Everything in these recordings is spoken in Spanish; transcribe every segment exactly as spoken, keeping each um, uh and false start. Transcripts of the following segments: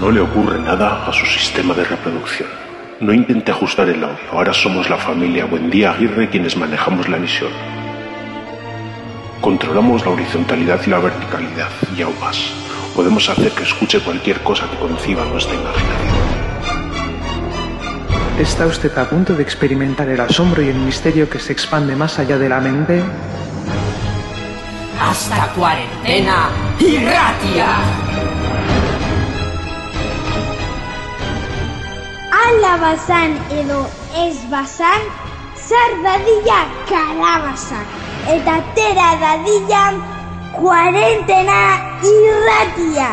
no le ocurre nada a su sistema de reproducción. No intente ajustar el audio, ahora somos la familia Buendía Aguirre quienes manejamos la emisión. Controlamos la horizontalidad y la verticalidad, y aún más, podemos hacer que escuche cualquier cosa que conciba nuestra imaginación. ¿Está usted a punto de experimentar el asombro y el misterio que se expande más allá de la mente? ¡Hasta cuarentena Irratia! Ala bazan edo ez bazan, zar dadila kalabazak. Eta tera dadila cuarentena Irratia.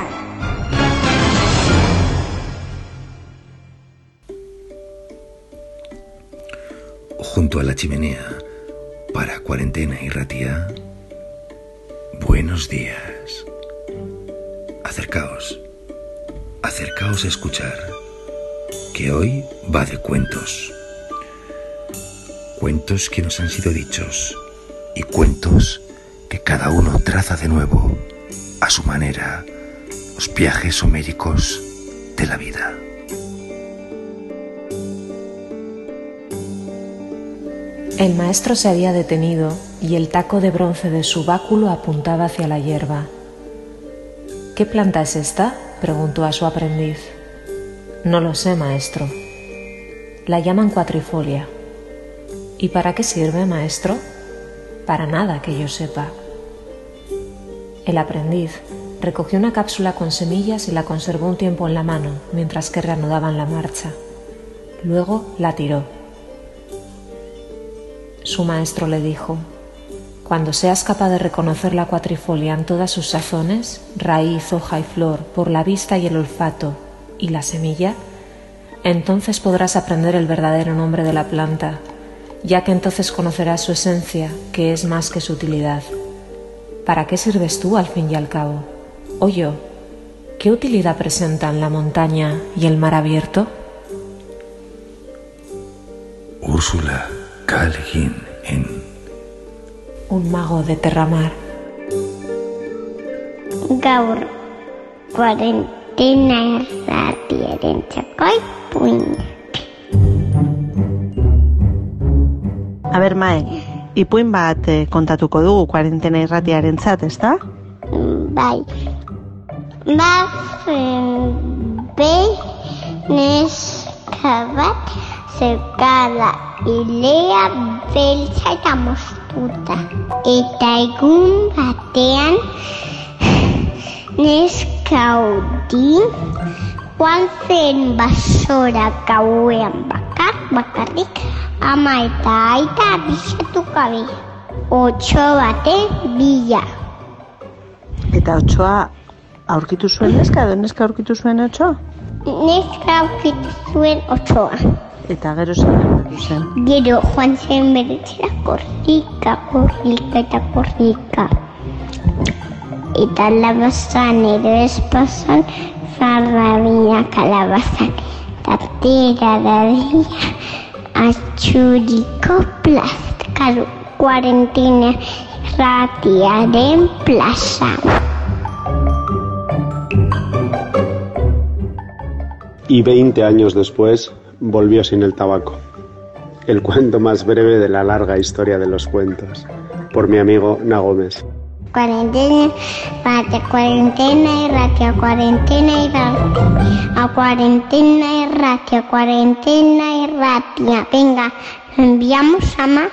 Junto a la chimenea, para Cuarentena Irratia, buenos días. Acercaos, acercaos a escuchar, que hoy va de cuentos. Cuentos que nos han sido dichos y cuentos que cada uno traza de nuevo, a su manera, los viajes homéricos de la vida. El maestro se había detenido y el taco de bronce de su báculo apuntaba hacia la hierba. ¿Qué planta es esta?, preguntó a su aprendiz. No lo sé, maestro. La llaman cuatrifolia. ¿Y para qué sirve, maestro? Para nada que yo sepa. El aprendiz recogió una cápsula con semillas y la conservó un tiempo en la mano mientras que reanudaban la marcha. Luego la tiró. Su maestro le dijo: cuando seas capaz de reconocer la cuatrifolia en todas sus sazones, raíz, hoja y flor, por la vista y el olfato, y la semilla, entonces podrás aprender el verdadero nombre de la planta, ya que entonces conocerás su esencia, que es más que su utilidad. ¿Para qué sirves tú al fin y al cabo? ¿O yo? ¿Qué utilidad presentan la montaña y el mar abierto? Úrsula K. Le Guin en Un mago de Terramar. Gaur cuarentena irratiarentzako ipuinak. A ber, Mae, ipuin bat eh, kontatuko dugu kuarentena irratiarentzat, ezta? Bai. Bazen behin neska bat zeukala ilea beltza eta moztuta. Eta egun batean neska hori joan zen basora gauean bakar, bakarrik, ama eta aita abisatu gabe. Otso baten bila. Eta otsoa aurkitu zuen neska, edo neska aurkitu zuen otsoa? Neska aurkitu zuen otsoa. Eta gero zen gertatu zen. Gero joan zen beretzera korrika, korrika eta korrika. Eta labazan edo espazan zarrabina kalabazan. Eta tera dadila atxuriko plaza. Karu, cuarentena irratiaren plaza. Y veinte años después volvió sin el tabaco. El cuento más breve de la larga historia de los cuentos, por mi amigo Na Gómez. Cuarentena, irratia, cuarentena, irratia, cuarentena, irratia, a cuarentena, irratia, cuarentena, irratia. Venga, lo enviamos, ama.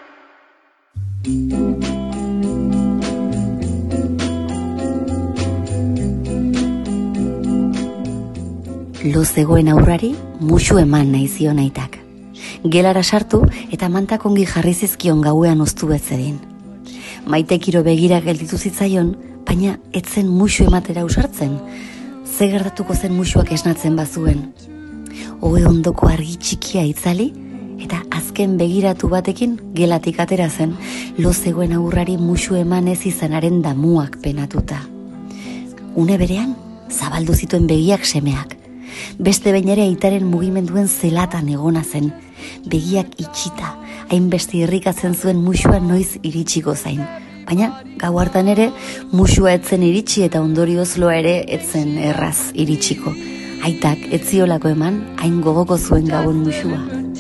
Lo zegoen aurrari musu eman nahi zion aitak. Gelara sartu eta mantak ongi jarri zizkion gauean oztu betzedin. Maitekiro begira gelditu zitzaion, baina etzen musu ematera ausartzen. Ze gertatuko zen musuak esnatzen bazuen. Ohe ondoko argi txikia itzali eta azken begiratu batekin gelatik atera zen, lo zegoen aurrari musu eman ez izanaren damuak penatuta. Une berean, zabaldu zituen begiak semeak. Beste behin ere aitaren mugimenduen zelatan egona zen, begiak itxita, hainbeste irrikatzen zuen musua noiz iritsiko zain. Baina, gau hartan ere, musua etzen iritsi eta ondorioz loa ere etzen erraz iritsiko. aitak etziolako eman hain gogoko zuen gabon muxua.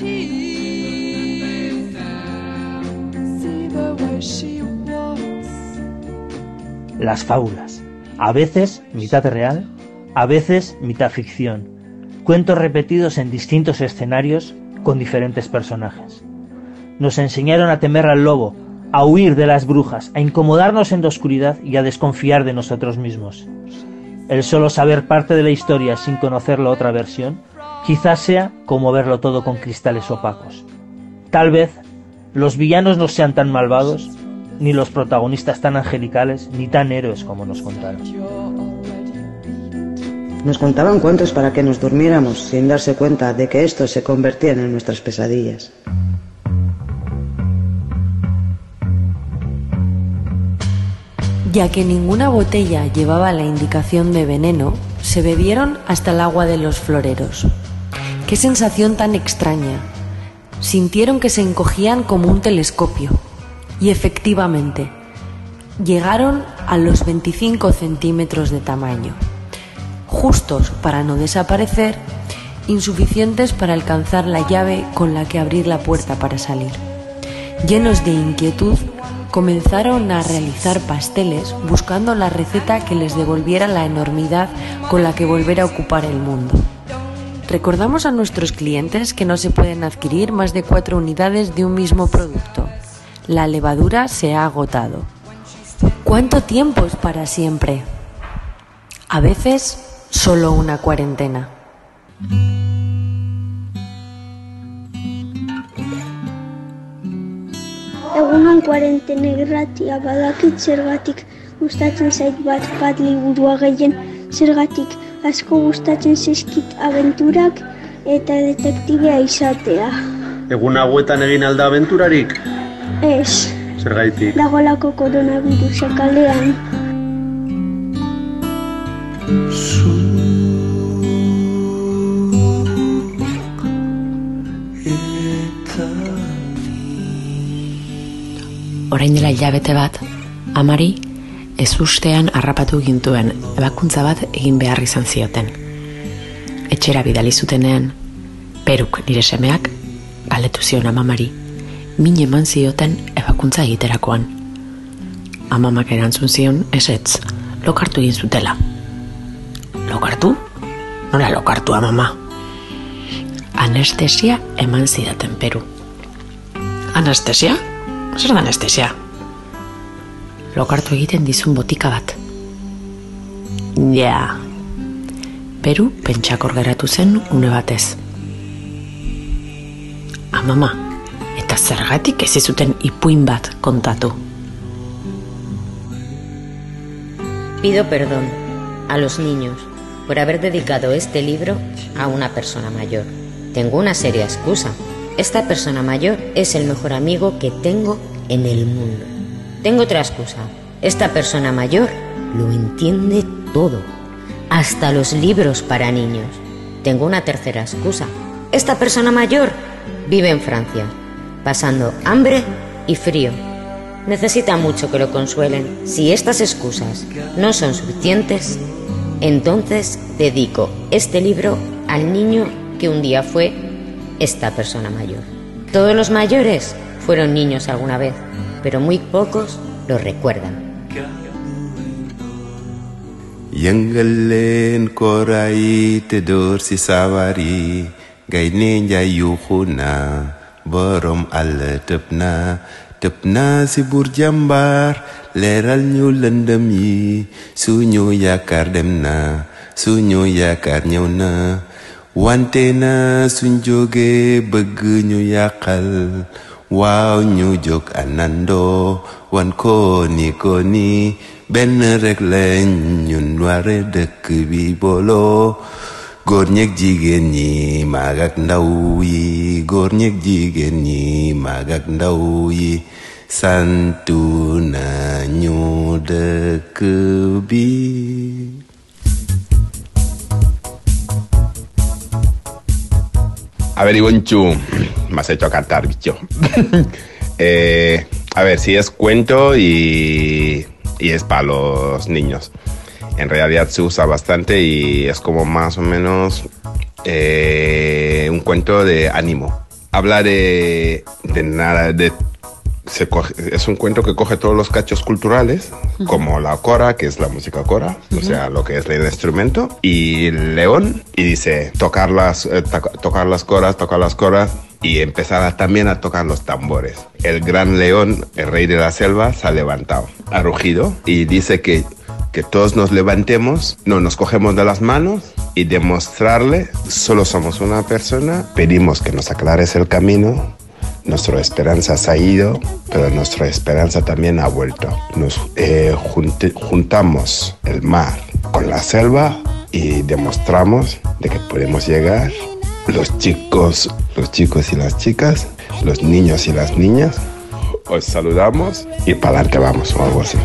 Las fábulas, a veces mitad real, a veces mitad ficción. Cuentos repetidos en distintos escenarios con diferentes personajes. Nos enseñaron a temer al lobo, a huir de las brujas, a incomodarnos en la oscuridad y a desconfiar de nosotros mismos. El solo saber parte de la historia sin conocer la otra versión, quizás sea como verlo todo con cristales opacos. Tal vez los villanos no sean tan malvados, ni los protagonistas tan angelicales, ni tan héroes como nos contaron. Nos contaban cuentos para que nos durmiéramos sin darse cuenta de que estos se convertían en nuestras pesadillas. Ya que ninguna botella llevaba la indicación de veneno, se bebieron hasta el agua de los floreros. ¡Qué sensación tan extraña! Sintieron que se encogían como un telescopio. Y efectivamente, llegaron a los veinticinco centímetros de tamaño. Justos para no desaparecer, insuficientes para alcanzar la llave con la que abrir la puerta para salir. Llenos de inquietud, comenzaron a realizar pasteles buscando la receta que les devolviera la enormidad con la que volver a ocupar el mundo. Recordamos a nuestros clientes que no se pueden adquirir más de cuatro unidades de un mismo producto. La levadura se ha agotado. ¿Cuánto tiempo es para siempre? A veces, solo una cuarentena. Egunon kuarentena irratia badakit zergatik gustatzen zait bat bat liburua gehien, zergatik asko gustatzen zaizkit abenturak eta detektibea izatea. Egun hauetan egin alda abenturarik? Ez. Zergaitik? Dagoelako koronavirusa kalean. Orain dela hilabete bat, amari ezustean harrapatu gintuen ebakuntza bat egin behar izan zioten. Etxera bidali zutenean, Peruk nire semeak galdetu zion amamari, min eman zioten ebakuntza egiterakoan. Amamak erantzun zion, ezetz, lokartu egin zutela. Lokartu? Nola lokartu, amama? Anestesia eman zidaten, Peru. Anestesia? Zer da anestesia? Lokartu egiten dizun botika bat. Ja. Peru pentsakor geratu zen une batez. Amama, eta zergatik ez zuten ipuin bat kontatu? Pido perdón a los niños por haber dedicado este libro a una persona mayor. Tengo una seria excusa. Esta persona mayor es el mejor amigo que tengo en el mundo. Tengo otra excusa. Esta persona mayor lo entiende todo, hasta los libros para niños. Tengo una tercera excusa. Esta persona mayor vive en Francia, pasando hambre y frío. Necesita mucho que lo consuelen. Si estas excusas no son suficientes, entonces dedico este libro al niño que un día fue esta persona mayor. Todos los mayores fueron niños alguna vez, pero muy pocos lo recuerdan. Yengelen korai tidur si sawari gaine jayuhuna borom al tepna tepna si burjambar leral ñu lëndëm yi suñu yaakaar dem na suñu yaakaar ñëw na wante na suñ jóge bëgg ñu yàqal waaw ñu jóg anando wan ko ni ko ni benn rek lañ ñun ware dëkk bi booloo góor ñeeg jigéen ñi mag ak ndaw yi góor ñeeg jigéen ñi mag ak ndaw yi santu nañu dëkk bi. A ver, Ivonchu, me has hecho cantar, bicho. eh, a ver, sí es cuento y, y es para los niños. En realidad se usa bastante y es como más o menos eh, un cuento de ánimo. Habla de, de nada, de, se coge, es un cuento que coge todos los cachos culturales, uh-huh. como la cora, que es la música cora, uh-huh. o sea, lo que es el instrumento, y el león, y dice tocar las, eh, to- tocar las coras, tocar las coras, y empezar a, también a tocar los tambores. El gran león, el rey de la selva, se ha levantado, ha rugido, y dice que que todos nos levantemos, no, nos cogemos de las manos y demostrarle, solo somos una persona, pedimos que nos aclares el camino, nuestra esperanza se ha ido, pero nuestra esperanza también ha vuelto. Nos eh, junti- juntamos el mar con la selva y demostramos de que podemos llegar, los chicos, los chicos y las chicas, los niños y las niñas, os saludamos y para adelante vamos, o algo así.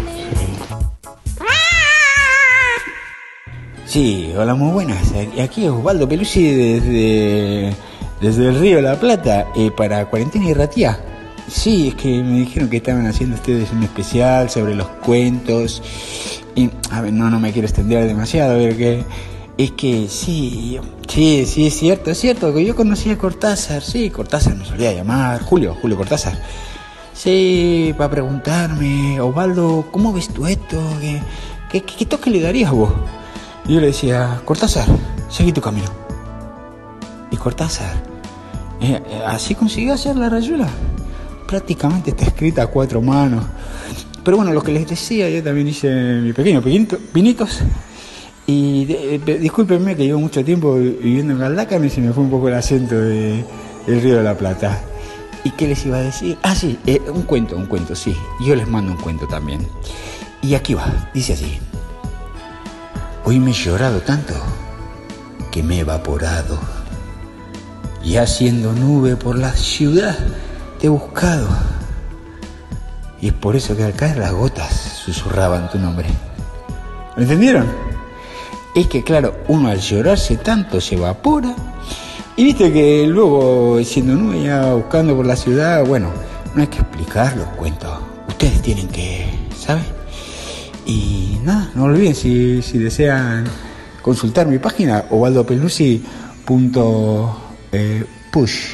Sí, hola, muy buenas. Aquí es Osvaldo Pelusi desde, desde el Río de la Plata eh, para Cuarentena y Ratía. Sí, es que me dijeron que estaban haciendo ustedes un especial sobre los cuentos. Y, a ver, no, no me quiero extender demasiado, a ver que... Es que sí, sí, sí, es cierto, es cierto, que yo conocí a Cortázar, sí, Cortázar me solía llamar, Julio, Julio Cortázar. Sí, para preguntarme, Osvaldo, ¿cómo ves tú esto? ¿Qué, qué, qué toque le darías vos? Y yo le decía, Cortázar, seguí tu camino. Y Cortázar, eh, así consiguió hacer la rayuela. Prácticamente está escrita a cuatro manos. Pero bueno, lo que les decía, yo también hice mi pequeño pinito, pinitos. Y de, de, discúlpenme que llevo mucho tiempo viviendo en Galdácano y se me fue un poco el acento de, del Río de la Plata. ¿Y qué les iba a decir? Ah, sí, eh, un cuento, un cuento, sí. Yo les mando un cuento también. Y aquí va, dice así. Hoy me he llorado tanto que me he evaporado. Y haciendo nube por la ciudad te he buscado. Y es por eso que al caer las gotas susurraban tu nombre. ¿Me entendieron? Es que claro, uno al llorarse tanto se evapora. Y viste que luego siendo nube ya buscando por la ciudad, bueno, no hay que explicar los cuentos. Ustedes tienen que, ¿saben? Y nada, no olviden si, si desean consultar mi página osvaldo pelusi punto push.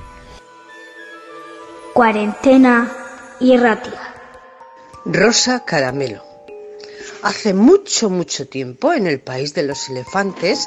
Cuarentena y Ratia. Rosa Caramelo. Hace mucho, mucho tiempo, en el país de los elefantes,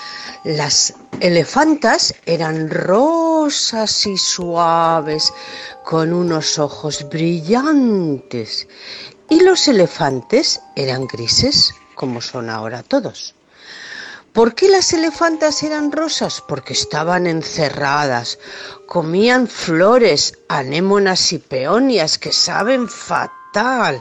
las elefantas eran rosas y suaves, con unos ojos brillantes. Y los elefantes eran grises, como son ahora todos. ¿Por qué las elefantas eran rosas? Porque estaban encerradas, comían flores, anémonas y peonias que saben fatal.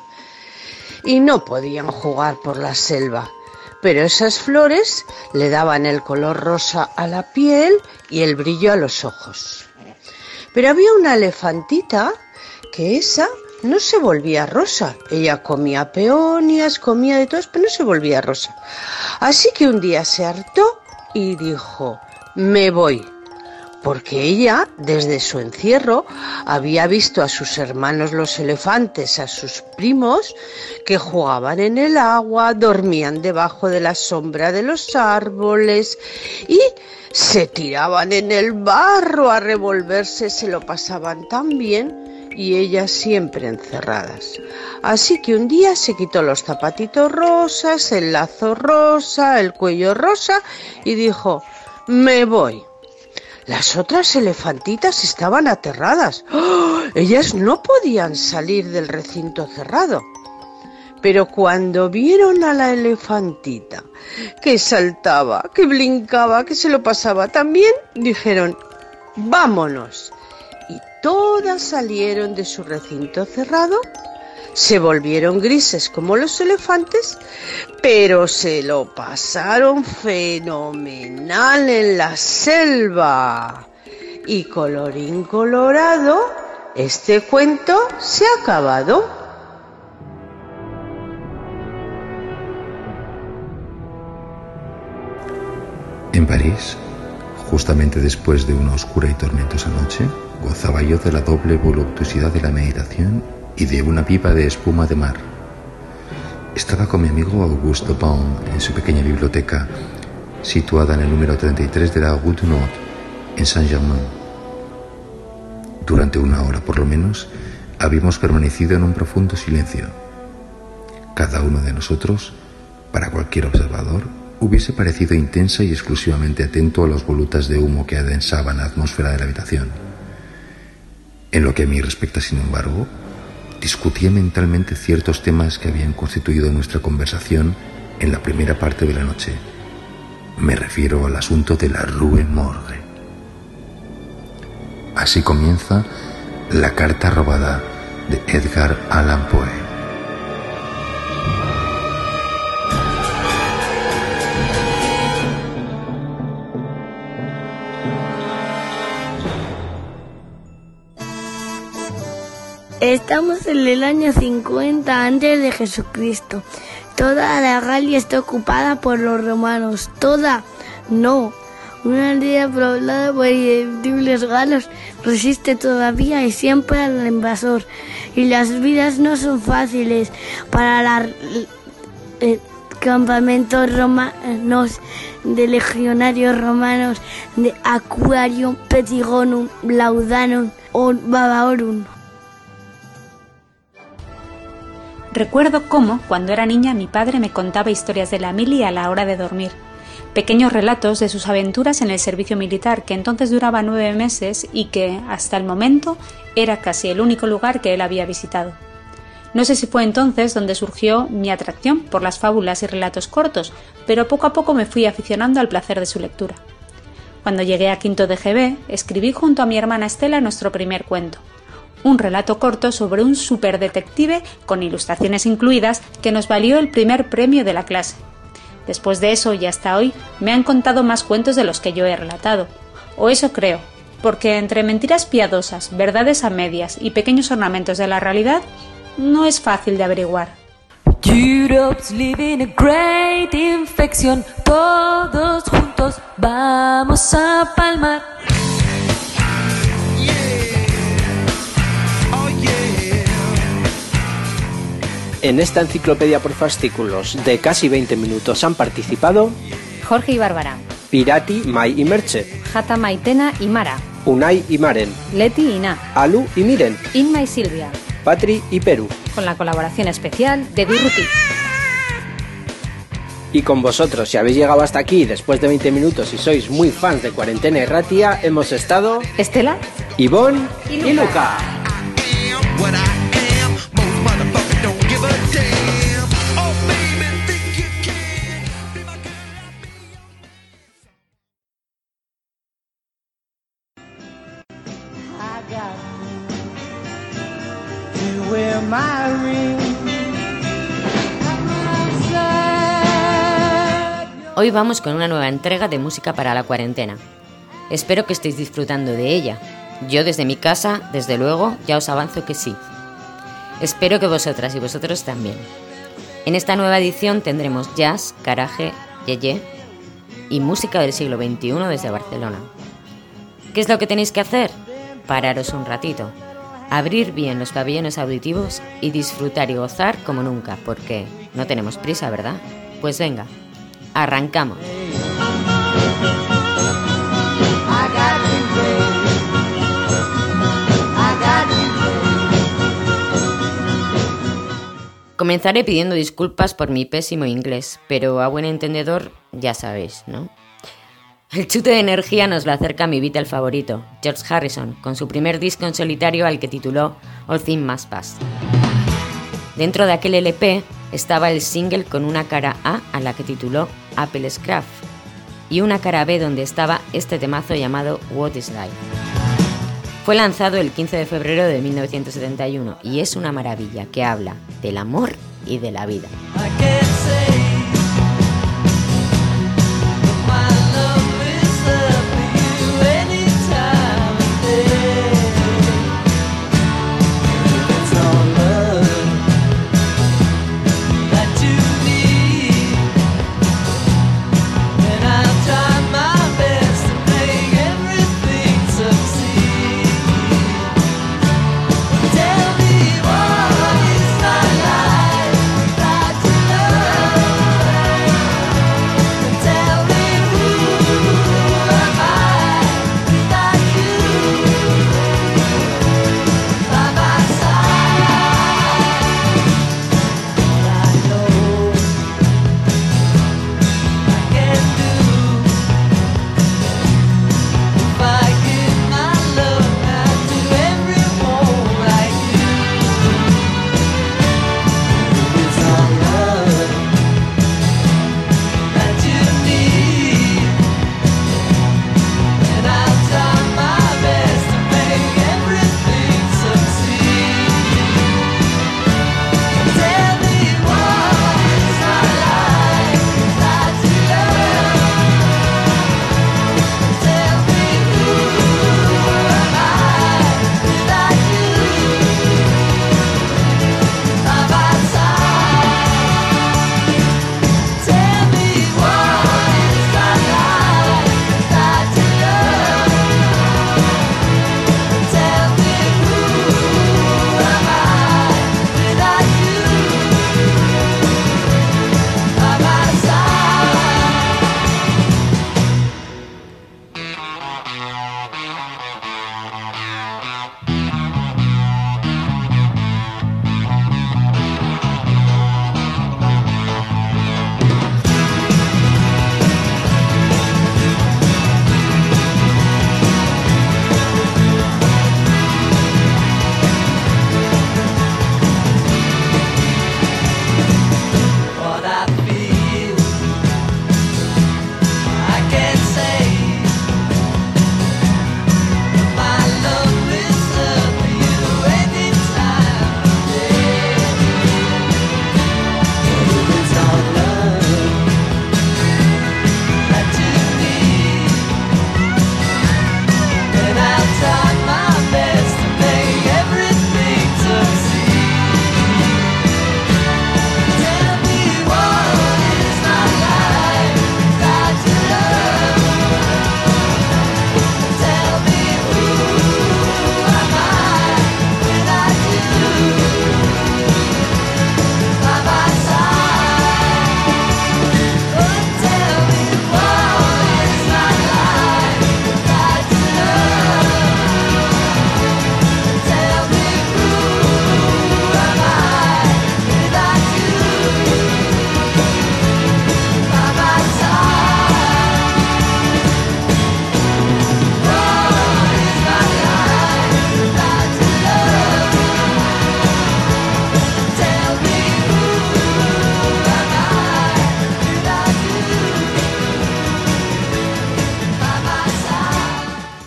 Y no podían jugar por la selva. Pero esas flores le daban el color rosa a la piel y el brillo a los ojos. Pero había una elefantita que esa no se volvía rosa. Ella comía peonias, comía de todos, pero no se volvía rosa. Así que un día se hartó y dijo, me voy. Porque ella, desde su encierro, había visto a sus hermanos los elefantes, a sus primos, que jugaban en el agua, dormían debajo de la sombra de los árboles y se tiraban en el barro a revolverse, se lo pasaban tan bien. Y ellas siempre encerradas. Así que un día se quitó los zapatitos rosas, el lazo rosa, el cuello rosa y dijo, me voy. Las otras elefantitas estaban aterradas. ¡Oh! Ellas no podían salir del recinto cerrado. Pero cuando vieron a la elefantita que saltaba, que brincaba, que se lo pasaba tan bien, dijeron, vámonos. Todas salieron de su recinto cerrado, se volvieron grises como los elefantes, pero se lo pasaron fenomenal en la selva. Y colorín colorado, este cuento se ha acabado. En París, justamente después de una oscura y tormentosa noche, gozaba yo de la doble voluptuosidad de la meditación y de una pipa de espuma de mar. Estaba con mi amigo Auguste Dupin en su pequeña biblioteca, situada en el número treinta y tres de la Rue du Nord, en Saint-Germain. Durante una hora por lo menos, habíamos permanecido en un profundo silencio. Cada uno de nosotros, para cualquier observador, hubiese parecido intensa y exclusivamente atento a las volutas de humo que adensaban la atmósfera de la habitación. En lo que a mí respecta, sin embargo, discutía mentalmente ciertos temas que habían constituido nuestra conversación en la primera parte de la noche. Me refiero al asunto de la Rue Morgue. Así comienza La carta robada de Edgar Allan Poe. Estamos en el año cincuenta antes de Jesucristo. Toda la Galia está ocupada por los romanos. Toda, no. Una aldea poblada por irresistibles galos resiste todavía y siempre al invasor. Y las vidas no son fáciles para los eh, campamentos romanos de legionarios romanos de Aquarium, Petigonum, Laudanum o Babaorum. Recuerdo cómo, cuando era niña, mi padre me contaba historias de la mili a la hora de dormir. Pequeños relatos de sus aventuras en el servicio militar, que entonces duraba nueve meses y que, hasta el momento, era casi el único lugar que él había visitado. No sé si fue entonces donde surgió mi atracción por las fábulas y relatos cortos, pero poco a poco me fui aficionando al placer de su lectura. Cuando llegué a quinto de G B, escribí junto a mi hermana Estela nuestro primer cuento. Un relato corto sobre un superdetective con ilustraciones incluidas que nos valió el primer premio de la clase. Después de eso y hasta hoy me han contado más cuentos de los que yo he relatado. O eso creo, porque entre mentiras piadosas, verdades a medias y pequeños ornamentos de la realidad, no es fácil de averiguar. Europe's living a great infection. Todos juntos vamos a palmar. En esta enciclopedia por fascículos de casi veinte minutos han participado Jorge y Bárbara, Pirati, Mai y Merche, Jata, Maitena y Mara, Unai y Maren, Leti y Na, Alu y Miren, Inma y Silvia, Patri y Perú, con la colaboración especial de Durruti. Y con vosotros, si habéis llegado hasta aquí después de veinte minutos y sois muy fans de Cuarentena y Ratia, hemos estado Estela, Ivonne y Luca. Y Luca. Hoy vamos con una nueva entrega de música para la cuarentena. Espero que estéis disfrutando de ella. Yo desde mi casa, desde luego, ya os avanzo que sí. Espero que vosotras y vosotros también. En esta nueva edición tendremos jazz, garaje, yeye y música del siglo veintiuno desde Barcelona. ¿Qué es lo que tenéis que hacer? Pararos un ratito, abrir bien los pabellones auditivos y disfrutar y gozar como nunca, porque no tenemos prisa, ¿verdad? Pues venga, arrancamos. Comenzaré pidiendo disculpas por mi pésimo inglés, pero a buen entendedor ya sabéis, ¿no? El chute de energía nos lo acerca mi Beatle favorito, George Harrison, con su primer disco en solitario al que tituló All Things Must Pass. Dentro de aquel L P estaba el single con una cara A a la que tituló Apple Scraft y una cara B donde estaba este temazo llamado What is Life. Fue lanzado el quince de febrero de mil novecientos setenta y uno y es una maravilla que habla del amor y de la vida. Tell me what is my life, try to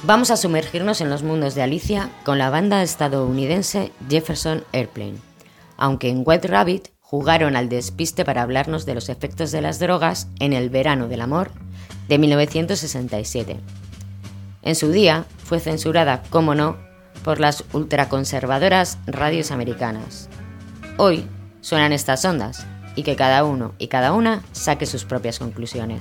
Vamos a sumergirnos en los mundos de Alicia con la banda estadounidense Jefferson Airplane, aunque en White Rabbit jugaron al despiste para hablarnos de los efectos de las drogas en El verano del amor de mil novecientos sesenta y siete. En su día fue censurada, como no, por las ultraconservadoras radios americanas. Hoy suenan estas ondas y que cada uno y cada una saque sus propias conclusiones.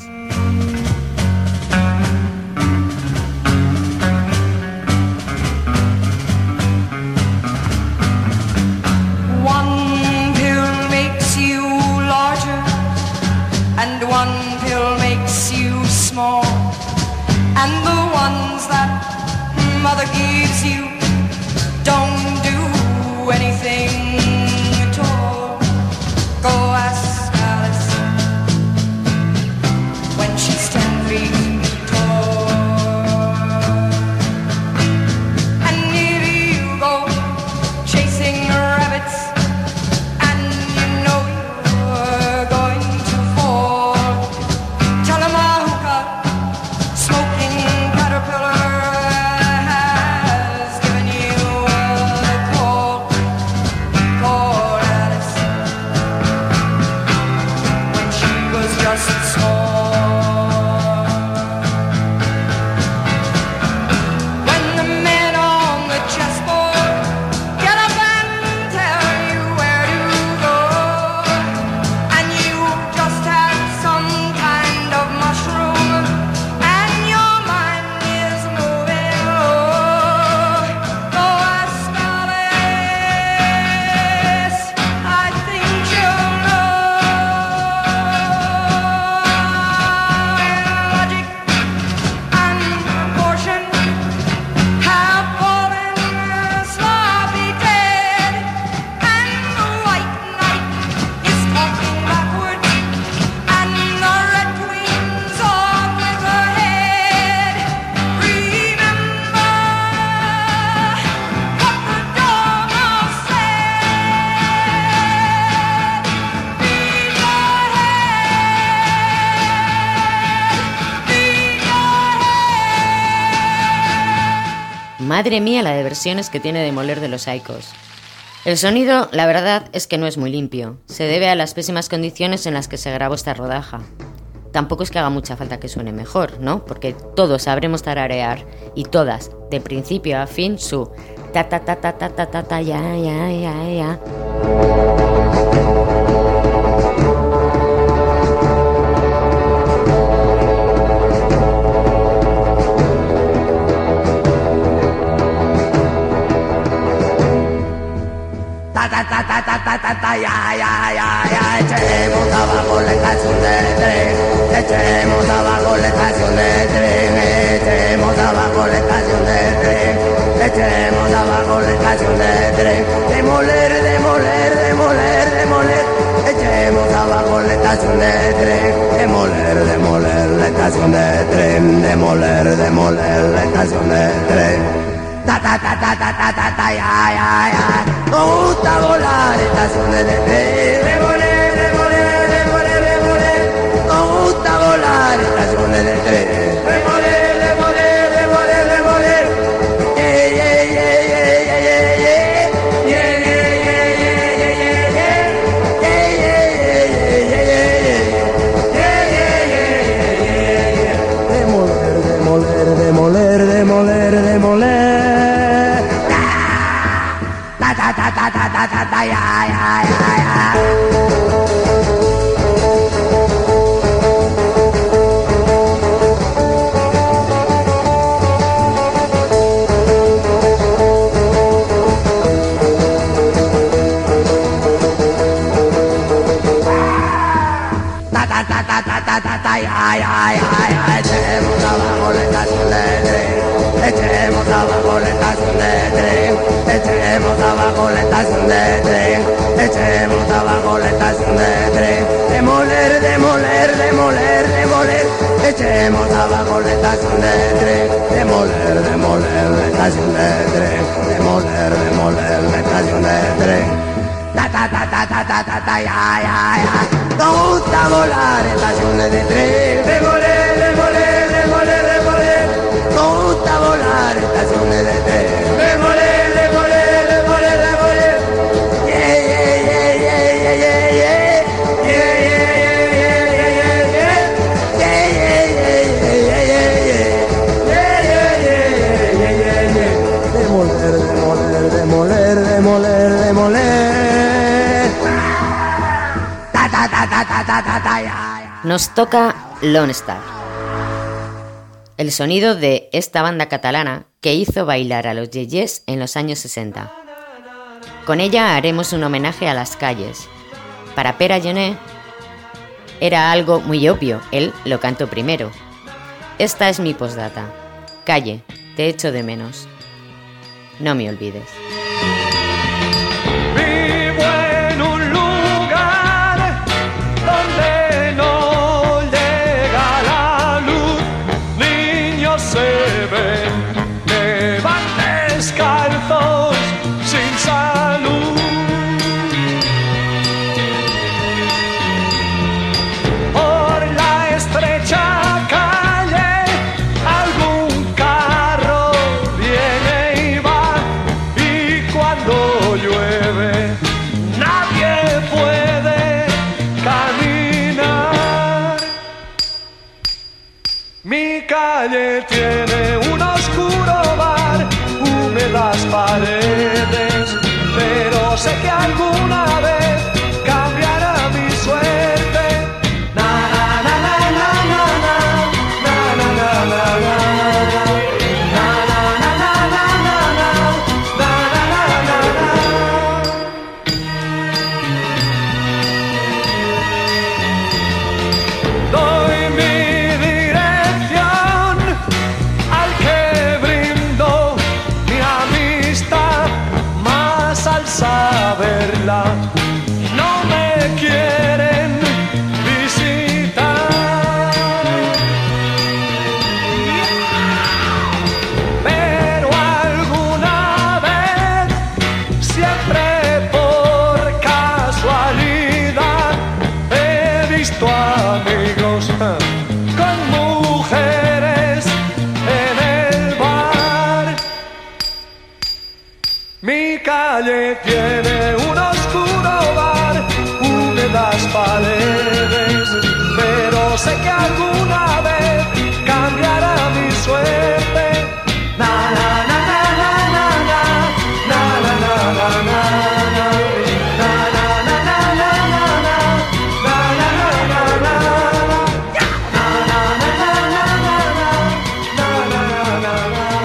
One pill makes you larger and one pill makes you small, and the ones that mother gives you don't do anything at all. Go ask Alice when she's ten feet tall. And if you go chasing rabbits and you know you're going to fall, tell 'em a hookah smoking caterpillar has given you a call. Call Alice when she was just small. When the men on the chessboard get up and tell you where to go, and you just had some kind of mushroom and your mind is moving low, go ask Alice, I think you'll know. Logic and proportion have fallen sloppy dead, and the white knight is talking backwards, and the red queen's off with her head. Remember what the dog said. Leave your head, leave your Madre mía la de versiones que tiene Demoler de los Psychos. El sonido, la verdad, es que no es muy limpio. Se debe a las pésimas condiciones en las que se grabó esta rodaja. Tampoco es que haga mucha falta que suene mejor, ¿no? Porque todos sabremos tararear, y todas, de principio a fin, su ta ta ta ta ta ta ta ta ya ya ya ya. Ta ta ta ta ta ta ta ta ya ya ya ya. Echemos abajo la estación de tren, echemos abajo la estación de tren, echemos abajo la estación de tren, echemos abajo la estación de tren. Demoler, demoler, demoler, demoler, echemos abajo la estación de tren. Demoler, demoler la estación de tren, demoler, demoler la estación de tren. Ta ta ta ta ta ta ta ta ya ya ya. Nos gusta volar estaciones de tren. Demoler, demoler, demoler, demoler. Nos gusta volar estaciones de tren. Demoler, demoler, demoler, demoler. Yeah, yeah, yeah, yeah, yeah, yeah, yeah. Yeah, yeah, yeah, yeah, yeah, yeah, yeah. Yeah, yeah, yeah, yeah, yeah, yeah. Yeah, yeah, yeah, yeah, yeah, yeah. Demoler, demoler, demoler, demoler, demoler. Ta ta ta ta ta ta ta ta ya ya ya ya. Ta ta ta ta ta ta ta ta ya ya ya ya. Echemos abajo la estación de tren, echemos abajo la estación de tren, echemos abajo la estación de tren, echemos abajo la estación de tren. Demoler, demoler, demoler, demoler, echemos abajo la estación de tren. Demoler, demoler la estación de tren, demoler, demoler la estación de tren. Ta ta ta ta ta ta ta ta ya ya ya. Nos gusta volar estaciones de tren. Demoler, demoler, demoler, demoler. Nos gusta volar Nos toca Lone Star. El sonido de esta banda catalana que hizo bailar a los yeyés en los años sesenta. Con ella haremos un homenaje a las calles. Para Pere Gené era algo muy obvio, él lo cantó primero. Esta es mi postdata. Calle, te echo de menos. No me olvides. Vivo en un lugar donde no llega la luz. Niños se ven que van descalzos sin salud. Por la estrecha calle algún carro viene y va, y cuando llueve nadie puede caminar. Mi calle tiene un oscuro bar, húmedas paredes, pero sé que alguna vez cambiará mi suerte. Na na na na na na na na na na na. Doy mi dirección al que brindo mi amistad, más al saberla no me quieren visitar. Pero alguna vez, siempre por casualidad, he visto amigos con mujeres en el bar. Mi calle tiene un oscuro bar, húmedas paredes, pero sé que alguna vez cambiará mi suerte. Na na na na na na na na na na na na. Na na na na na na na. Na na na na na na. Na na na na na na na. Na na na na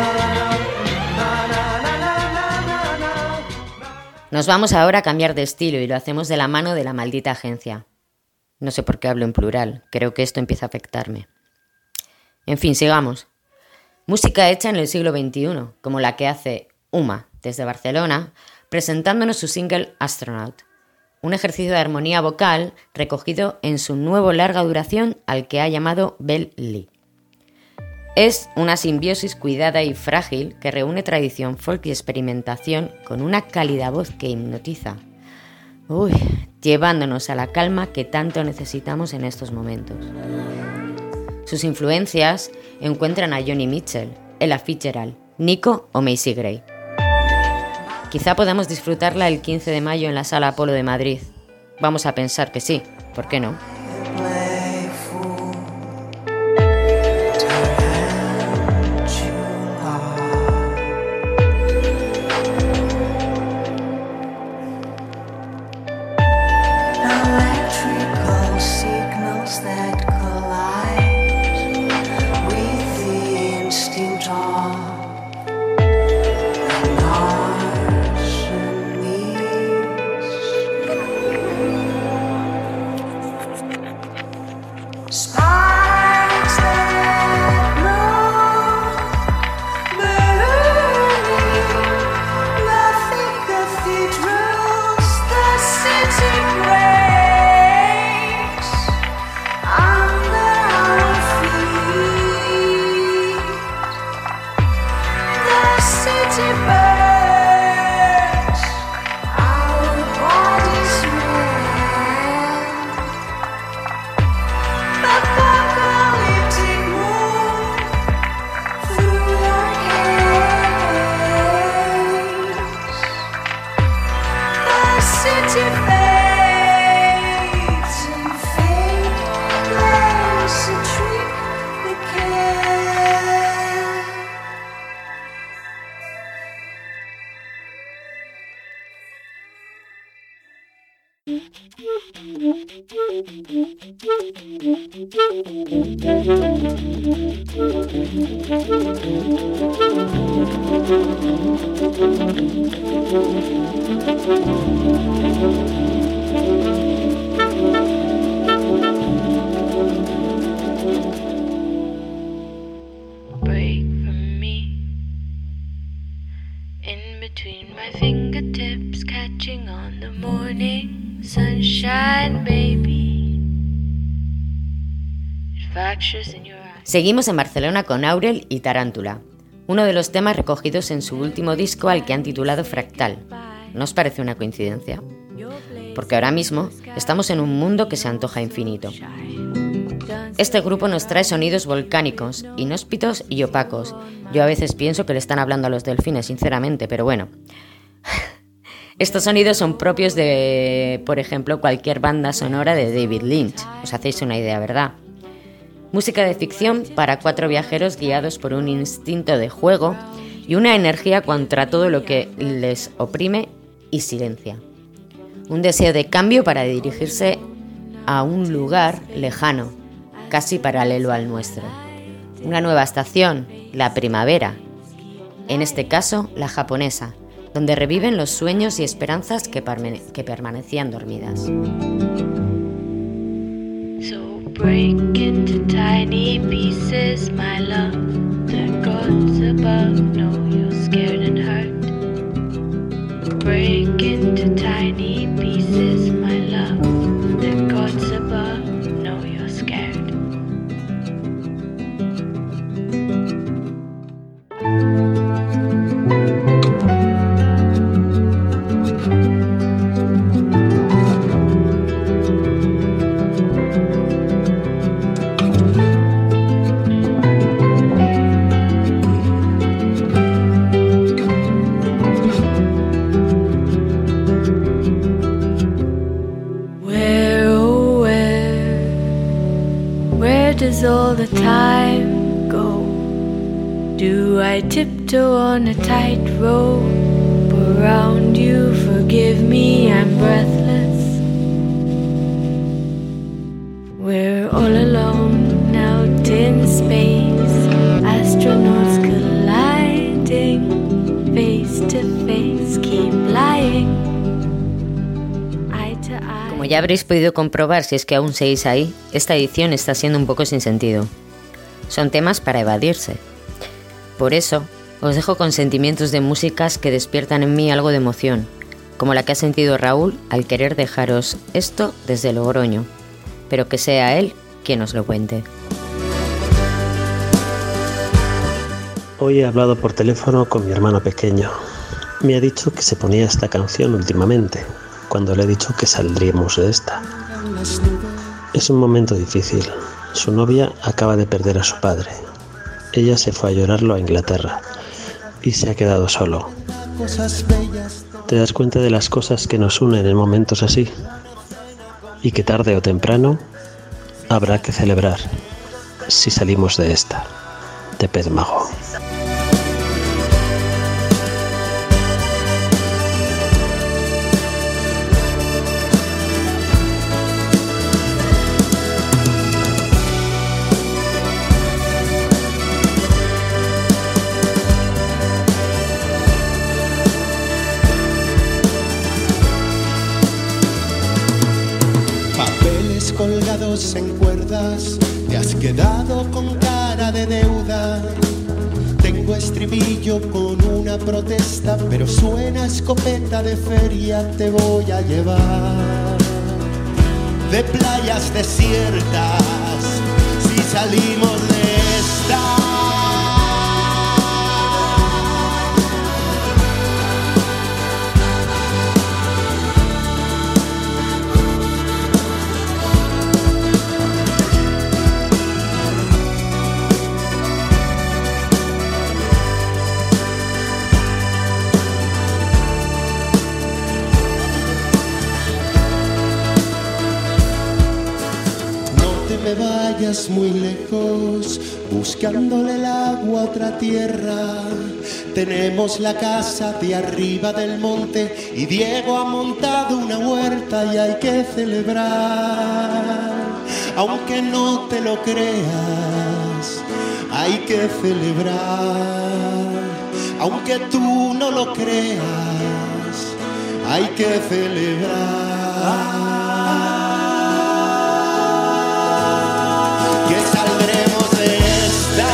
na. Nos vamos ahora a cambiar de estilo y lo hacemos de la mano de la maldita agencia. No sé por qué hablo en plural, creo que esto empieza a afectarme. En fin, sigamos. Música hecha en el siglo veintiuno, como la que hace Uma, desde Barcelona, presentándonos su single Astronaut. Un ejercicio de armonía vocal recogido en su nuevo larga duración al que ha llamado Belle Lee. Es una simbiosis cuidada y frágil que reúne tradición, folk y experimentación con una cálida voz que hipnotiza. Uy, llevándonos a la calma que tanto necesitamos en estos momentos. Sus influencias encuentran a Joni Mitchell, Ella Fitzgerald, Nico o Macy Gray. Quizá podamos disfrutarla el quince de mayo en la Sala Apolo de Madrid. Vamos a pensar que sí, ¿por qué no? Break from me in between my fingertips, catching on the morning sunshine, baby. It fractures in your eyes. Seguimos en Barcelona con Aurel y Tarántula, uno de los temas recogidos en su último disco al que han titulado Fractal. ¿No os parece una coincidencia? Porque ahora mismo estamos en un mundo que se antoja infinito. Este grupo nos trae sonidos volcánicos, inhóspitos y opacos. Yo a veces pienso que le están hablando a los delfines, sinceramente, pero bueno. Estos sonidos son propios de, por ejemplo, cualquier banda sonora de David Lynch. Os hacéis una idea, ¿verdad? Música de ficción para cuatro viajeros guiados por un instinto de juego y una energía contra todo lo que les oprime y silencia. Un deseo de cambio para dirigirse a un lugar lejano, casi paralelo al nuestro. Una nueva estación, la primavera. En este caso, la japonesa, donde reviven los sueños y esperanzas que, permane- que permanecían dormidas. So break into tiny pieces, my love. The gods above know you're scared and hurt. Break into tiny pieces, my love. The gods above know you're scared. Where, oh where, where does all the time go? Do I tiptoe on a tightrope around you? Forgive me, I'm breathless. We're all alone out in space, astronauts colliding, face to face, keep lying. Como ya habréis podido comprobar si es que aún seguís ahí, esta edición está siendo un poco sin sentido. Son temas para evadirse. Por eso, os dejo con sentimientos de músicas que despiertan en mí algo de emoción, como la que ha sentido Raúl al querer dejaros esto desde Logroño, pero que sea él quien os lo cuente. Hoy he hablado por teléfono con mi hermano pequeño. Me ha dicho que se ponía esta canción últimamente, cuando le he dicho que saldríamos de esta. Es un momento difícil. Su novia acaba de perder a su padre. Ella se fue a llorarlo a Inglaterra y se ha quedado solo. ¿Te das cuenta de las cosas que nos unen en momentos así? Y que tarde o temprano habrá que celebrar si salimos de esta. De Pez Mago. Colgados en cuerdas, te has quedado con cara de deuda. Tengo estribillo con una protesta, pero suena escopeta de feria, te voy a llevar. De playas desiertas, si salimos de esta. estás muy lejos, buscándole el agua a otra tierra. Tenemos la casa de arriba del monte y Diego ha montado una huerta y hay que celebrar. Aunque no te lo creas, hay que celebrar. Aunque tú no lo creas, hay que celebrar. Que saldremos de esta.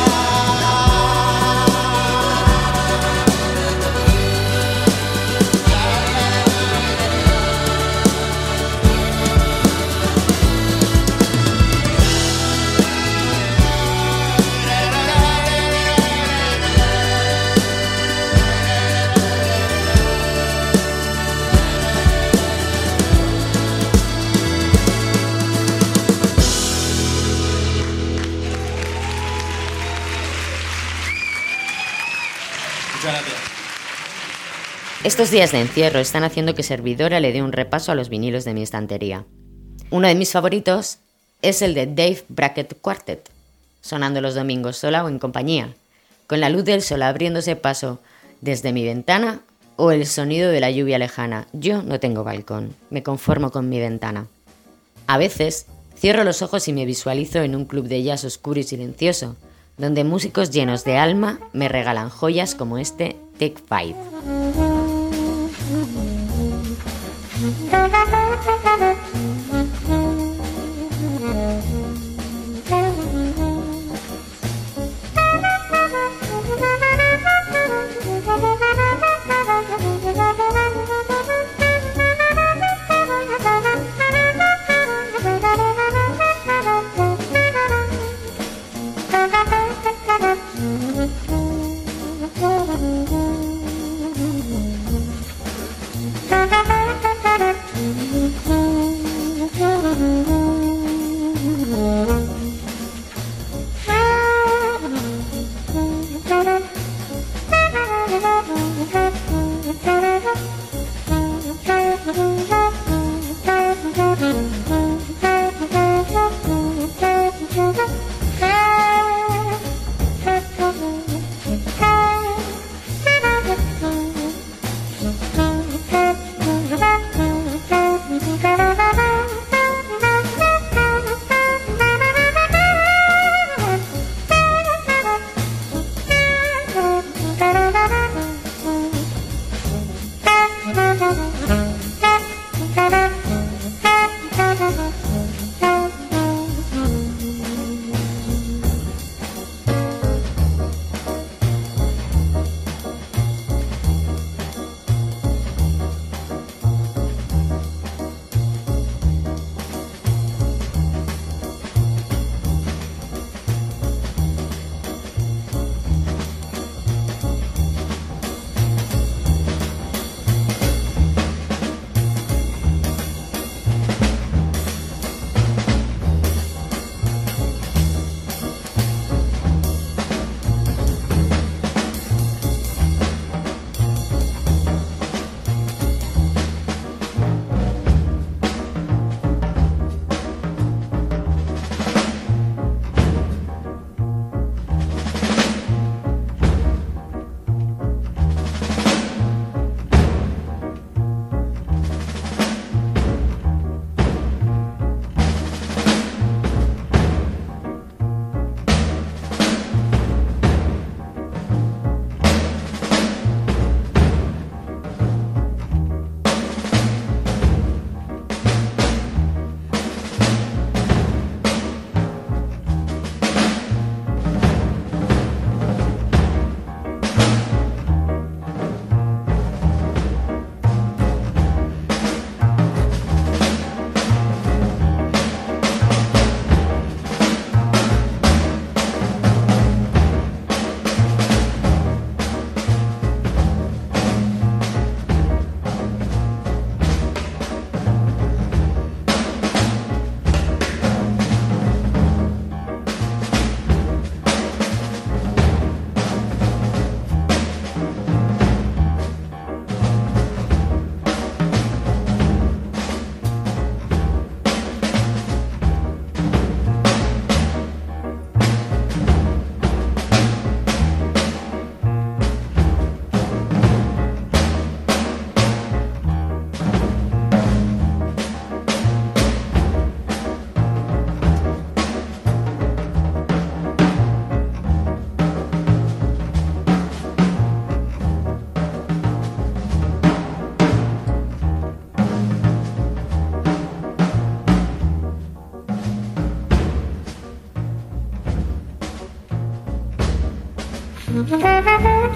Estos días de encierro están haciendo que Servidora le dé un repaso a los vinilos de mi estantería. Uno de mis favoritos es el de Dave Brackett Quartet, sonando los domingos sola o en compañía, con la luz del sol abriéndose paso desde mi ventana o el sonido de la lluvia lejana. Yo no tengo balcón, me conformo con mi ventana. A veces cierro los ojos y me visualizo en un club de jazz oscuro y silencioso, donde músicos llenos de alma me regalan joyas como este Take Five.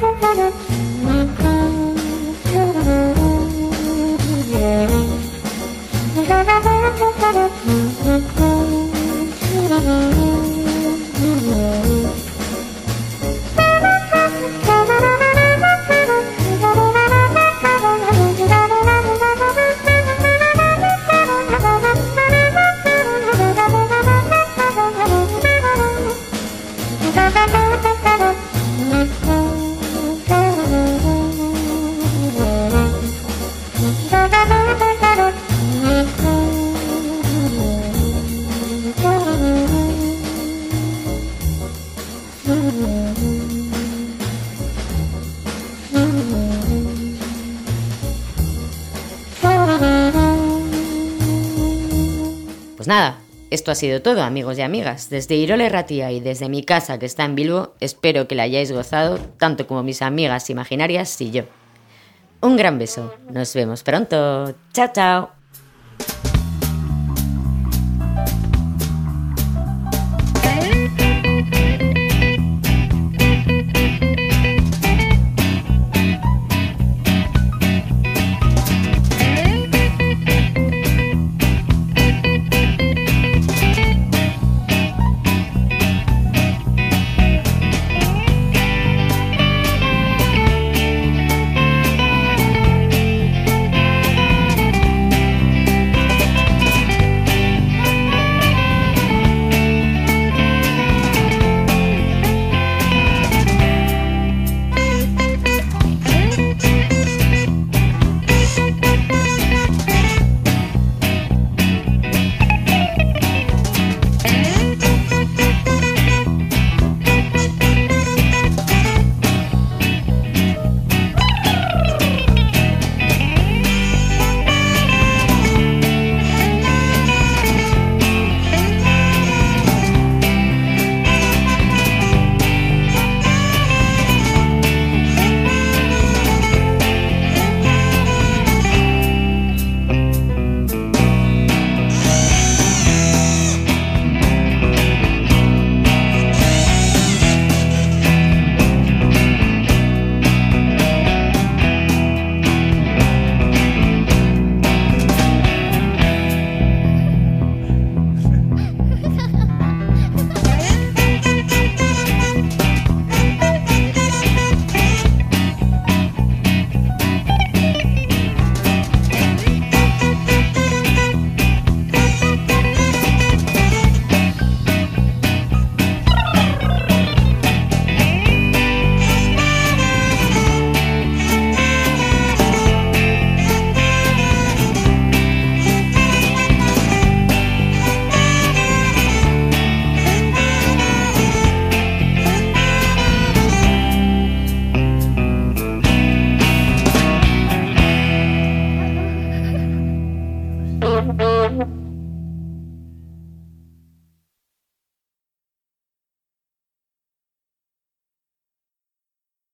Pues nada, esto ha sido todo, amigos y amigas. Desde Irola Irratia y desde mi casa que está en Bilbo, espero que la hayáis gozado tanto como mis amigas imaginarias y yo. Un gran beso. Nos vemos pronto. Chao, chao.